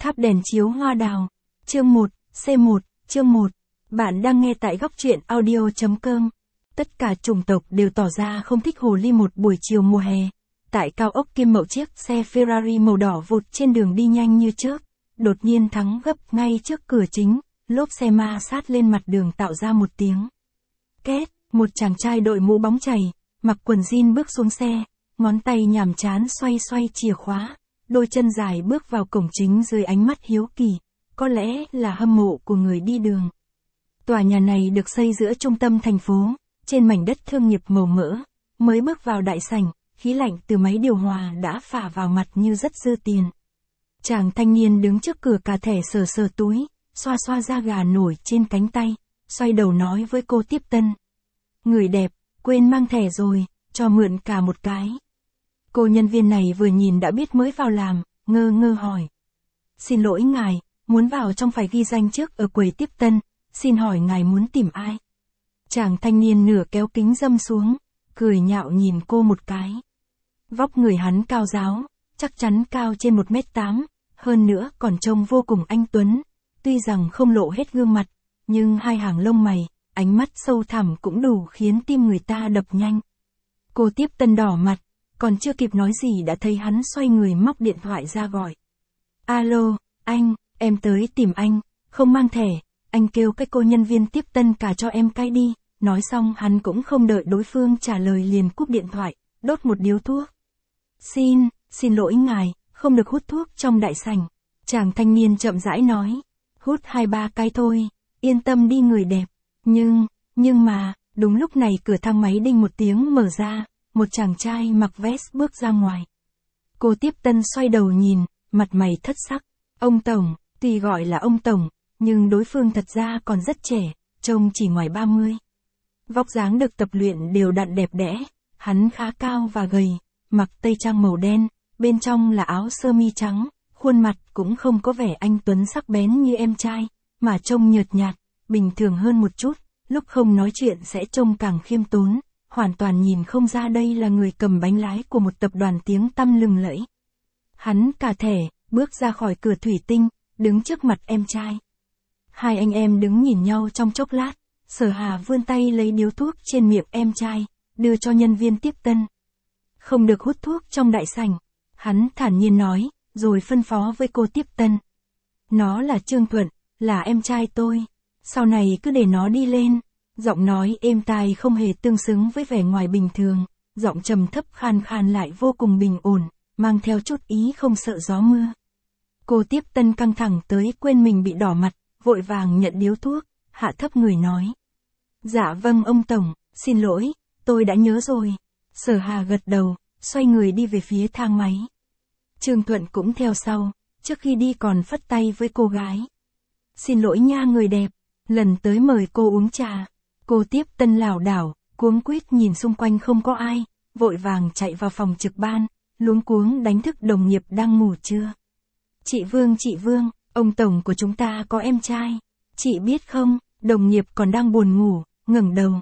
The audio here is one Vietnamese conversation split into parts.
Tháp đèn chiếu hoa đào. Chương 1, C1, chương 1. Bạn đang nghe tại góc truyện audio.com. Tất cả chủng tộc đều tỏ ra không thích hồ ly một buổi chiều mùa hè. Tại cao ốc Kim Mậu, chiếc xe Ferrari màu đỏ vụt trên đường đi nhanh như chớp, đột nhiên thắng gấp ngay trước cửa chính, lốp xe ma sát lên mặt đường tạo ra một tiếng két. Một chàng trai đội mũ bóng chày, mặc quần jean bước xuống xe, ngón tay nhàm chán xoay xoay chìa khóa, đôi chân dài bước vào cổng chính dưới ánh mắt hiếu kỳ, có lẽ là hâm mộ của người đi đường. Tòa nhà này được xây giữa trung tâm thành phố, trên mảnh đất thương nghiệp màu mỡ. Mới bước vào đại sảnh, khí lạnh từ máy điều hòa đã phả vào mặt như rất dư tiền. Chàng thanh niên đứng trước cửa cà thẻ sờ sờ túi, xoa xoa da gà nổi trên cánh tay, xoay đầu nói với cô tiếp tân. Người đẹp, quên mang thẻ rồi, cho mượn cả một cái. Cô nhân viên này vừa nhìn đã biết mới vào làm, ngơ ngơ hỏi. Xin lỗi ngài, muốn vào trong phải ghi danh trước ở quầy tiếp tân, xin hỏi ngài muốn tìm ai? Chàng thanh niên nửa kéo kính râm xuống, cười nhạo nhìn cô một cái. Vóc người hắn cao ráo, chắc chắn cao trên 1m8, hơn nữa còn trông vô cùng anh tuấn. Tuy rằng không lộ hết gương mặt, nhưng hai hàng lông mày, ánh mắt sâu thẳm cũng đủ khiến tim người ta đập nhanh. Cô tiếp tân đỏ mặt, còn chưa kịp nói gì đã thấy hắn xoay người móc điện thoại ra gọi. Alo, anh, em tới tìm anh, không mang thẻ, anh kêu cái cô nhân viên tiếp tân cả cho em cái đi. Nói xong hắn cũng không đợi đối phương trả lời liền cúp điện thoại, đốt một điếu thuốc. Xin lỗi ngài, không được hút thuốc trong đại sảnh. Chàng thanh niên chậm rãi nói, hút 2-3 cái thôi, yên tâm đi người đẹp. Nhưng mà, đúng lúc này cửa thang máy đinh một tiếng mở ra, một chàng trai mặc vest bước ra ngoài. Cô tiếp tân xoay đầu nhìn, mặt mày thất sắc. Ông Tổng, tuy gọi là ông Tổng, nhưng đối phương thật ra còn rất trẻ, trông chỉ ngoài 30. Vóc dáng được tập luyện đều đặn đẹp đẽ, hắn khá cao và gầy, mặc tây trang màu đen, bên trong là áo sơ mi trắng, khuôn mặt cũng không có vẻ anh tuấn sắc bén như em trai, mà trông nhợt nhạt, bình thường hơn một chút, lúc không nói chuyện sẽ trông càng khiêm tốn, hoàn toàn nhìn không ra đây là người cầm bánh lái của một tập đoàn tiếng tăm lừng lẫy. Hắn cà thẻ, bước ra khỏi cửa thủy tinh, đứng trước mặt em trai. Hai anh em đứng nhìn nhau trong chốc lát, Sở Hà vươn tay lấy điếu thuốc trên miệng em trai, đưa cho nhân viên tiếp tân. Không được hút thuốc trong đại sảnh, hắn thản nhiên nói, rồi phân phó với cô tiếp tân. Nó là Trương Thuận, là em trai tôi, sau này cứ để nó đi lên. Giọng nói êm tai không hề tương xứng với vẻ ngoài bình thường, giọng trầm thấp khan khan lại vô cùng bình ổn, mang theo chút ý không sợ gió mưa. Cô tiếp tân căng thẳng tới quên mình bị đỏ mặt, vội vàng nhận điếu thuốc, hạ thấp người nói. Dạ vâng ông Tổng, xin lỗi, tôi đã nhớ rồi. Sở Hà gật đầu, xoay người đi về phía thang máy. Trương Thuận cũng theo sau, trước khi đi còn phất tay với cô gái. Xin lỗi nha người đẹp, lần tới mời cô uống trà. Cô tiếp tân lảo đảo, cuống quýt nhìn xung quanh không có ai, vội vàng chạy vào phòng trực ban, luống cuống đánh thức đồng nghiệp đang ngủ trưa. Chị Vương, ông Tổng của chúng ta có em trai. Chị biết không, đồng nghiệp còn đang buồn ngủ, ngẩng đầu.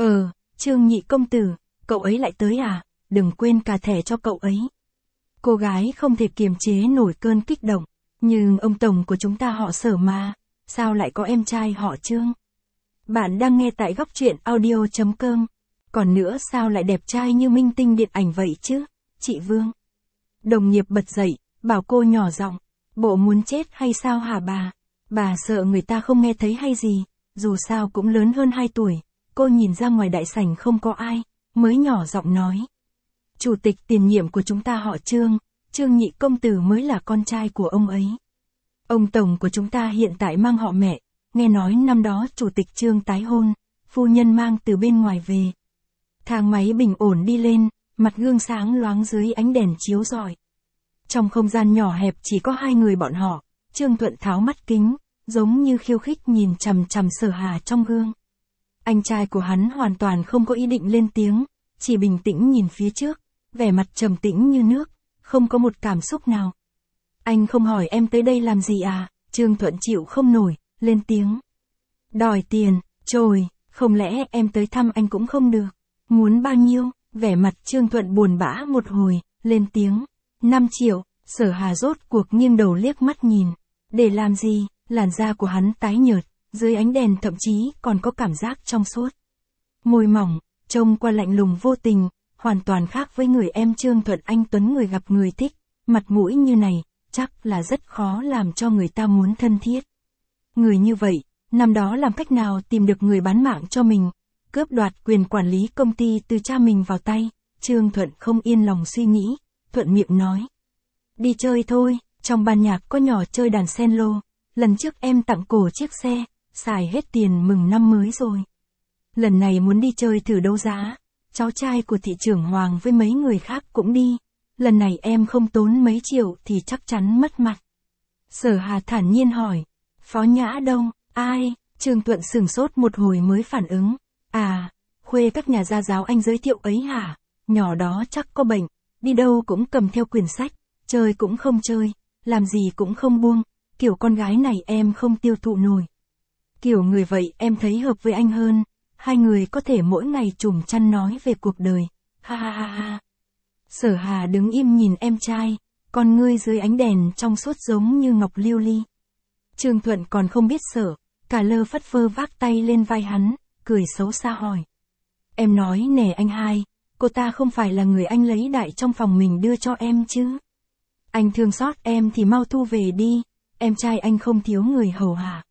Trương Nhị công tử, cậu ấy lại tới à, đừng quên cà thẻ cho cậu ấy. Cô gái không thể kiềm chế nổi cơn kích động, nhưng ông Tổng của chúng ta họ Sở mà, sao lại có em trai họ Trương? Bạn đang nghe tại góc truyện audio.com. Còn nữa sao lại đẹp trai như minh tinh điện ảnh vậy chứ, chị Vương? Đồng nghiệp bật dậy, bảo cô nhỏ giọng, bộ muốn chết hay sao hả bà? Bà sợ người ta không nghe thấy hay gì, dù sao cũng lớn hơn 2 tuổi. Cô nhìn ra ngoài đại sảnh không có ai, mới nhỏ giọng nói. Chủ tịch tiền nhiệm của chúng ta họ Trương, Trương Nhị công tử mới là con trai của ông ấy. Ông Tổng của chúng ta hiện tại mang họ mẹ, nghe nói năm đó chủ tịch Trương tái hôn, phu nhân mang từ bên ngoài về. Thang máy bình ổn đi lên, mặt gương sáng loáng dưới ánh đèn chiếu rọi. Trong không gian nhỏ hẹp chỉ có 2 người bọn họ, Trương Thuận tháo mắt kính, giống như khiêu khích nhìn chằm chằm Sở Hà trong gương. Anh trai của hắn hoàn toàn không có ý định lên tiếng, chỉ bình tĩnh nhìn phía trước, vẻ mặt trầm tĩnh như nước, không có một cảm xúc nào. Anh không hỏi em tới đây làm gì à? Trương Thuận chịu không nổi, lên tiếng. Đòi tiền, trời, không lẽ em tới thăm anh cũng không được? Muốn bao nhiêu? Vẻ mặt Trương Thuận buồn bã một hồi, lên tiếng. 5 triệu, Sở Hà rốt cuộc nghiêng đầu liếc mắt nhìn. Để làm gì? Làn da của hắn tái nhợt, dưới ánh đèn thậm chí còn có cảm giác trong suốt. Môi mỏng, trông qua lạnh lùng vô tình, hoàn toàn khác với người em Trương Thuận anh tuấn người gặp người thích, mặt mũi như này, chắc là rất khó làm cho người ta muốn thân thiết. Người như vậy, năm đó làm cách nào tìm được người bán mạng cho mình, cướp đoạt quyền quản lý công ty từ cha mình vào tay, Trương Thuận không yên lòng suy nghĩ, thuận miệng nói. Đi chơi thôi, trong ban nhạc có nhỏ chơi đàn sen lô, lần trước em tặng cổ chiếc xe, xài hết tiền mừng năm mới rồi. Lần này muốn đi chơi thử đấu giá, cháu trai của thị trưởng Hoàng với mấy người khác cũng đi, lần này em không tốn mấy triệu thì chắc chắn mất mặt. Sở Hà thản nhiên hỏi, Phó Nhã đâu, ai? Trương Thuận sửng sốt một hồi mới phản ứng, à, khuê các nhà gia giáo anh giới thiệu ấy hả? Nhỏ đó chắc có bệnh, đi đâu cũng cầm theo quyển sách, chơi cũng không chơi, làm gì cũng không buông, kiểu con gái này em không tiêu thụ nổi. Kiểu người vậy em thấy hợp với anh hơn, hai người có thể mỗi ngày trùm chăn nói về cuộc đời, ha ha ha ha. Sở Hà đứng im nhìn em trai, con ngươi dưới ánh đèn trong suốt giống như ngọc lưu ly. Trương Thuận còn không biết sợ, cả lơ phất phơ vác tay lên vai hắn, cười xấu xa hỏi. Em nói nè anh hai, cô ta không phải là người anh lấy đại trong phòng mình đưa cho em chứ? Anh thương xót em thì mau thu về đi, em trai anh không thiếu người hầu hạ.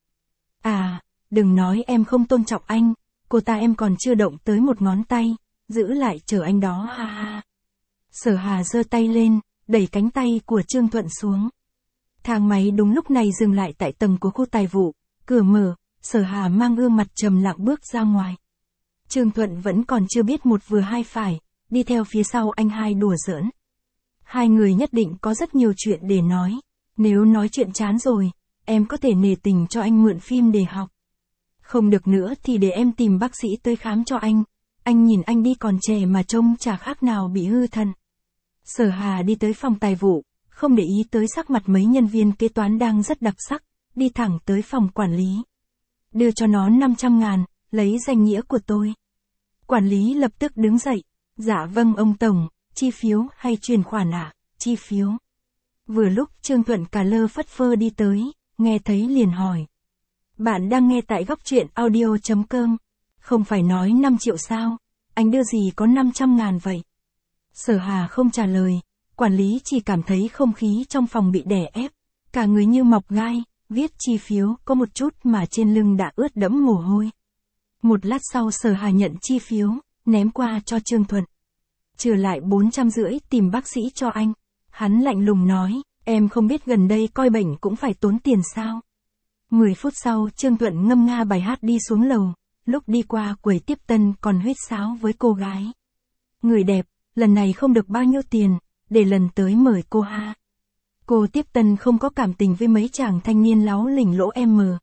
À, đừng nói em không tôn trọng anh, cô ta em còn chưa động tới một ngón tay, giữ lại chờ anh đó ha ha. Sở Hà giơ tay lên, đẩy cánh tay của Trương Thuận xuống. Thang máy đúng lúc này dừng lại tại tầng của khu tài vụ, cửa mở, Sở Hà mang gương mặt trầm lặng bước ra ngoài. Trương Thuận vẫn còn chưa biết một vừa hai phải, đi theo phía sau anh hai đùa giỡn. Hai người nhất định có rất nhiều chuyện để nói, nếu nói chuyện chán rồi, em có thể nể tình cho anh mượn phim để học. Không được nữa thì để em tìm bác sĩ tới khám cho anh nhìn anh đi còn trẻ mà trông chả khác nào bị hư thận. Sở Hà đi tới phòng tài vụ, không để ý tới sắc mặt mấy nhân viên kế toán đang rất đặc sắc, đi thẳng tới phòng quản lý. Đưa cho nó 500.000, lấy danh nghĩa của tôi. Quản lý lập tức đứng dậy, dạ vâng ông Tổng, chi phiếu hay chuyển khoản ạ? Chi phiếu. Vừa lúc Trương Thuận cả lơ phất phơ đi tới, nghe thấy liền hỏi. Bạn đang nghe tại góc truyện audio.com, không phải nói 5 triệu sao, anh đưa gì có 500.000 vậy? Sở Hà không trả lời, quản lý chỉ cảm thấy không khí trong phòng bị đè ép, cả người như mọc gai, viết chi phiếu có một chút mà trên lưng đã ướt đẫm mồ hôi. Một lát sau Sở Hà nhận chi phiếu, ném qua cho Trương Thuận. Trừ lại 450 tìm bác sĩ cho anh. Hắn lạnh lùng nói, em không biết gần đây coi bệnh cũng phải tốn tiền sao? 10 phút sau Trương Thuận ngâm nga bài hát đi xuống lầu, lúc đi qua quầy tiếp tân còn huýt sáo với cô gái. Người đẹp, lần này không được bao nhiêu tiền, để lần tới mời cô ha. Cô tiếp tân không có cảm tình với mấy chàng thanh niên láo lỉnh lỗ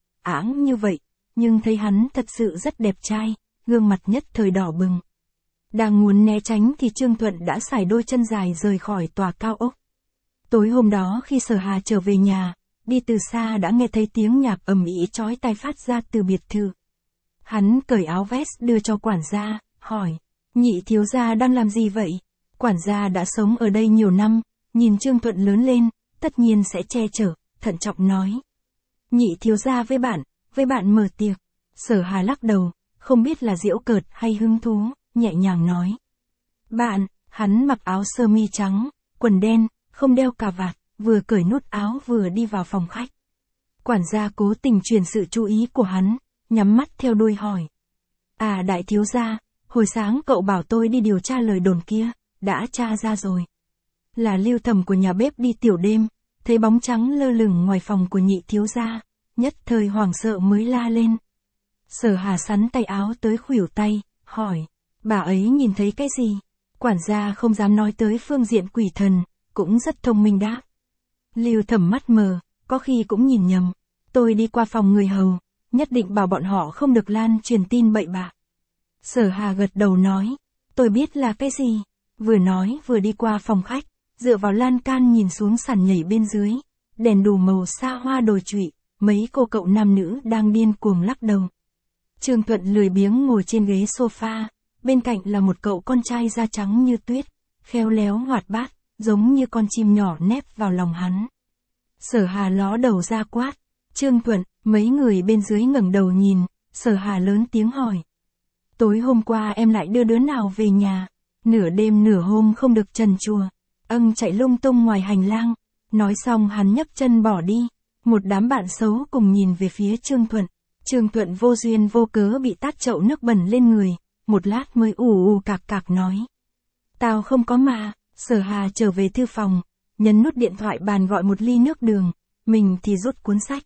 áng như vậy, nhưng thấy hắn thật sự rất đẹp trai, gương mặt nhất thời đỏ bừng. Đang muốn né tránh thì Trương Thuận đã sải đôi chân dài rời khỏi tòa cao ốc. Tối hôm đó khi Sở Hà trở về nhà, đi từ xa đã nghe thấy tiếng nhạc ầm ĩ chói tai phát ra từ biệt thự. Hắn cởi áo vest đưa cho quản gia, hỏi, nhị thiếu gia đang làm gì vậy? Quản gia đã sống ở đây nhiều năm, nhìn Trương Thuận lớn lên, tất nhiên sẽ che chở, thận trọng nói. Nhị thiếu gia với bạn mở tiệc. Sở Hà lắc đầu, không biết là giễu cợt hay hứng thú, nhẹ nhàng nói. Bạn, hắn mặc áo sơ mi trắng, quần đen, không đeo cà vạt, vừa cởi nút áo vừa đi vào phòng khách. Quản gia cố tình truyền sự chú ý của hắn, nhắm mắt theo đuôi hỏi. À đại thiếu gia, hồi sáng cậu bảo tôi đi điều tra lời đồn kia, đã tra ra rồi. Là Lưu Thẩm của nhà bếp đi tiểu đêm, thấy bóng trắng lơ lửng ngoài phòng của nhị thiếu gia, nhất thời hoảng sợ mới la lên. Sở Hà sắn tay áo tới khuỷu tay, hỏi, bà ấy nhìn thấy cái gì? Quản gia không dám nói tới phương diện quỷ thần, cũng rất thông minh đáp. Lưu Thẩm mắt mờ, có khi cũng nhìn nhầm. Tôi đi qua phòng người hầu, nhất định bảo bọn họ không được lan truyền tin bậy bạ. Sở Hà gật đầu nói, tôi biết là cái gì. Vừa nói vừa đi qua phòng khách, dựa vào lan can nhìn xuống sàn nhảy bên dưới, đèn đủ màu xa hoa đồi trụy, mấy cô cậu nam nữ đang điên cuồng lắc đầu. Trương Thuận lười biếng ngồi trên ghế sofa, bên cạnh là một cậu con trai da trắng như tuyết, khéo léo hoạt bát, giống như con chim nhỏ nép vào lòng hắn. Sở Hà ló đầu ra quát. Trương Thuận, mấy người bên dưới ngẩng đầu nhìn, Sở Hà lớn tiếng hỏi. Tối hôm qua em lại đưa đứa nào về nhà? Nửa đêm nửa hôm không được trần truồng. Chạy lung tung ngoài hành lang. Nói xong hắn nhấc chân bỏ đi. Một đám bạn xấu cùng nhìn về phía Trương Thuận. Trương Thuận vô duyên vô cớ bị tát chậu nước bẩn lên người. Một lát mới ù cạc cạc nói. Tao không có mà. Sở Hà trở về thư phòng, nhấn nút điện thoại bàn gọi một ly nước đường. Mình thì rút cuốn sách.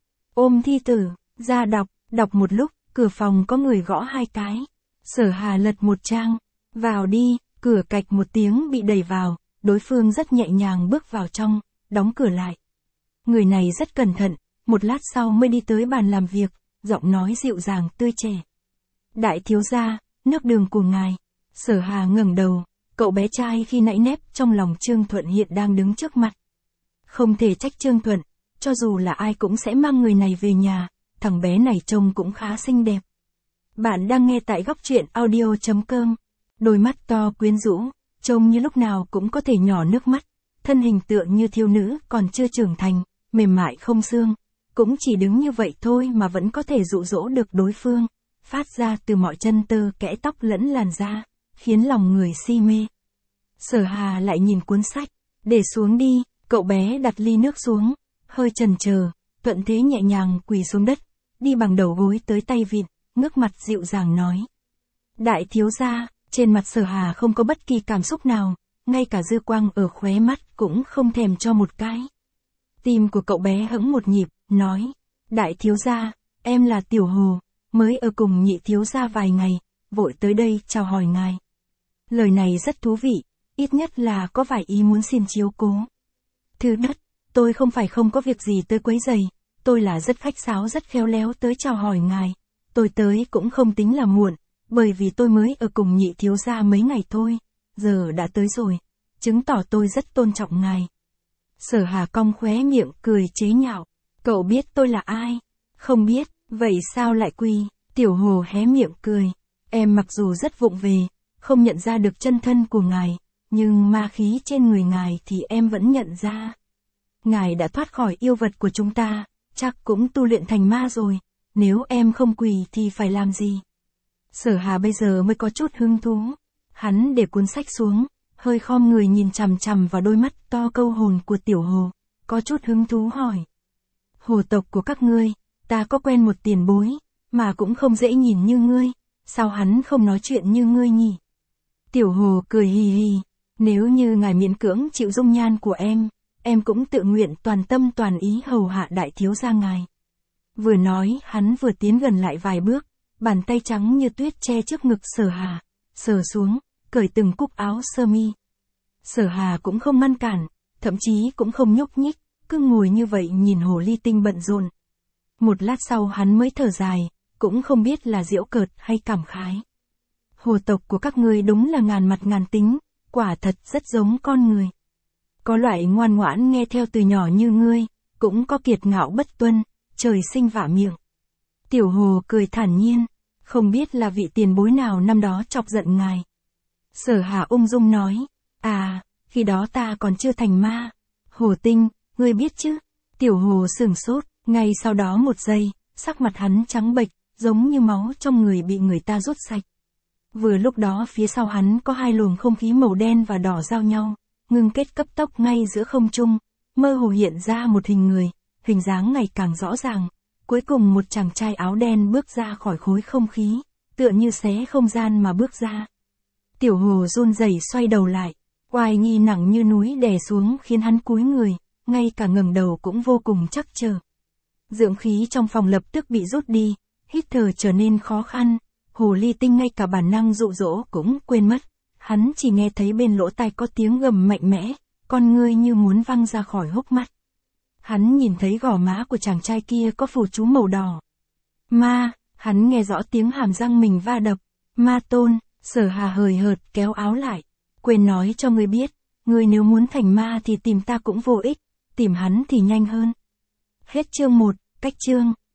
Ôm thi tử, ra đọc một lúc, cửa phòng có người gõ 2 cái. Sở Hà lật một trang. Vào đi, cửa cạch một tiếng bị đẩy vào, đối phương rất nhẹ nhàng bước vào trong, đóng cửa lại. Người này rất cẩn thận, một lát sau mới đi tới bàn làm việc, giọng nói dịu dàng tươi trẻ. Đại thiếu gia, nước đường của ngài. Sở Hà ngẩng đầu, cậu bé trai khi nãy nép trong lòng Trương Thuận hiện đang đứng trước mặt. Không thể trách Trương Thuận, cho dù là ai cũng sẽ mang người này về nhà, thằng bé này trông cũng khá xinh đẹp. Bạn đang nghe tại góc truyện audio.com. Đôi mắt to quyến rũ, trông như lúc nào cũng có thể nhỏ nước mắt, thân hình tựa như thiếu nữ còn chưa trưởng thành, mềm mại không xương, cũng chỉ đứng như vậy thôi mà vẫn có thể dụ dỗ được đối phương, phát ra từ mọi chân tơ kẽ tóc lẫn làn da, khiến lòng người si mê. Sở Hà lại nhìn cuốn sách, để xuống đi, cậu bé đặt ly nước xuống, hơi chần chờ, thuận thế nhẹ nhàng quỳ xuống đất, đi bằng đầu gối tới tay vịn, ngước mặt dịu dàng nói. Đại thiếu gia. Trên mặt Sở Hà không có bất kỳ cảm xúc nào, ngay cả dư quang ở khóe mắt cũng không thèm cho một cái. Tim của cậu bé hững một nhịp, nói, đại thiếu gia, em là Tiểu Hồ, mới ở cùng nhị thiếu gia vài ngày, vội tới đây chào hỏi ngài. Lời này rất thú vị, ít nhất là có vài ý muốn xin chiếu cố. Thứ nhất, tôi không phải không có việc gì tới quấy rầy, tôi là rất khách sáo rất khéo léo tới chào hỏi ngài, tôi tới cũng không tính là muộn. Bởi vì tôi mới ở cùng nhị thiếu gia mấy ngày thôi, giờ đã tới rồi, chứng tỏ tôi rất tôn trọng ngài. Sở Hà cong khóe miệng cười chế nhạo, cậu biết tôi là ai? Không biết, vậy sao lại quỳ? Tiểu Hồ hé miệng cười, em mặc dù rất vụng về, không nhận ra được chân thân của ngài, nhưng ma khí trên người ngài thì em vẫn nhận ra. Ngài đã thoát khỏi yêu vật của chúng ta, chắc cũng tu luyện thành ma rồi, nếu em không quỳ thì phải làm gì? Sở Hà bây giờ mới có chút hứng thú. Hắn để cuốn sách xuống, hơi khom người nhìn chằm chằm vào đôi mắt to câu hồn của Tiểu Hồ, có chút hứng thú hỏi. Hồ tộc của các ngươi, ta có quen một tiền bối, mà cũng không dễ nhìn như ngươi, sao hắn không nói chuyện như ngươi nhỉ? Tiểu Hồ cười hì hì, nếu như ngài miễn cưỡng chịu dung nhan của em cũng tự nguyện toàn tâm toàn ý hầu hạ đại thiếu gia ngài. Vừa nói hắn vừa tiến gần lại vài bước. Bàn tay trắng như tuyết che trước ngực Sở Hà, sờ xuống, cởi từng cúc áo sơ mi. Sở Hà cũng không ngăn cản, thậm chí cũng không nhúc nhích, cứ ngồi như vậy nhìn hồ ly tinh bận rộn. Một lát sau hắn mới thở dài, cũng không biết là giễu cợt hay cảm khái. Hồ tộc của các ngươi đúng là ngàn mặt ngàn tính, quả thật rất giống con người. Có loại ngoan ngoãn nghe theo từ nhỏ như ngươi, cũng có kiệt ngạo bất tuân, trời sinh vả miệng. Tiểu Hồ cười thản nhiên, không biết là vị tiền bối nào năm đó chọc giận ngài. Sở Hà ung dung nói, khi đó ta còn chưa thành ma. Hồ Tinh, ngươi biết chứ? Tiểu Hồ sửng sốt, ngay sau đó một giây, sắc mặt hắn trắng bệch, giống như máu trong người bị người ta rút sạch. Vừa lúc đó phía sau hắn có 2 luồng không khí màu đen và đỏ giao nhau, ngưng kết cấp tốc ngay giữa không trung, mơ hồ hiện ra một hình người, hình dáng ngày càng rõ ràng. Cuối cùng một chàng trai áo đen bước ra khỏi khối không khí, tựa như xé không gian mà bước ra. Tiểu Hồ run rẩy xoay đầu lại, oai nghi nặng như núi đè xuống khiến hắn cúi người, ngay cả ngẩng đầu cũng vô cùng chắc chờ. Dưỡng khí trong phòng lập tức bị rút đi, hít thở trở nên khó khăn, hồ ly tinh ngay cả bản năng dụ dỗ cũng quên mất. Hắn chỉ nghe thấy bên lỗ tai có tiếng gầm mạnh mẽ, con ngươi như muốn văng ra khỏi hốc mắt. Hắn nhìn thấy gò má của chàng trai kia có phù chú màu đỏ. Ma, hắn nghe rõ tiếng hàm răng mình va đập. Ma tôn, Sở Hà hời hợt kéo áo lại. Quên nói cho ngươi biết, ngươi nếu muốn thành ma thì tìm ta cũng vô ích, tìm hắn thì nhanh hơn. Hết chương 1, cách chương.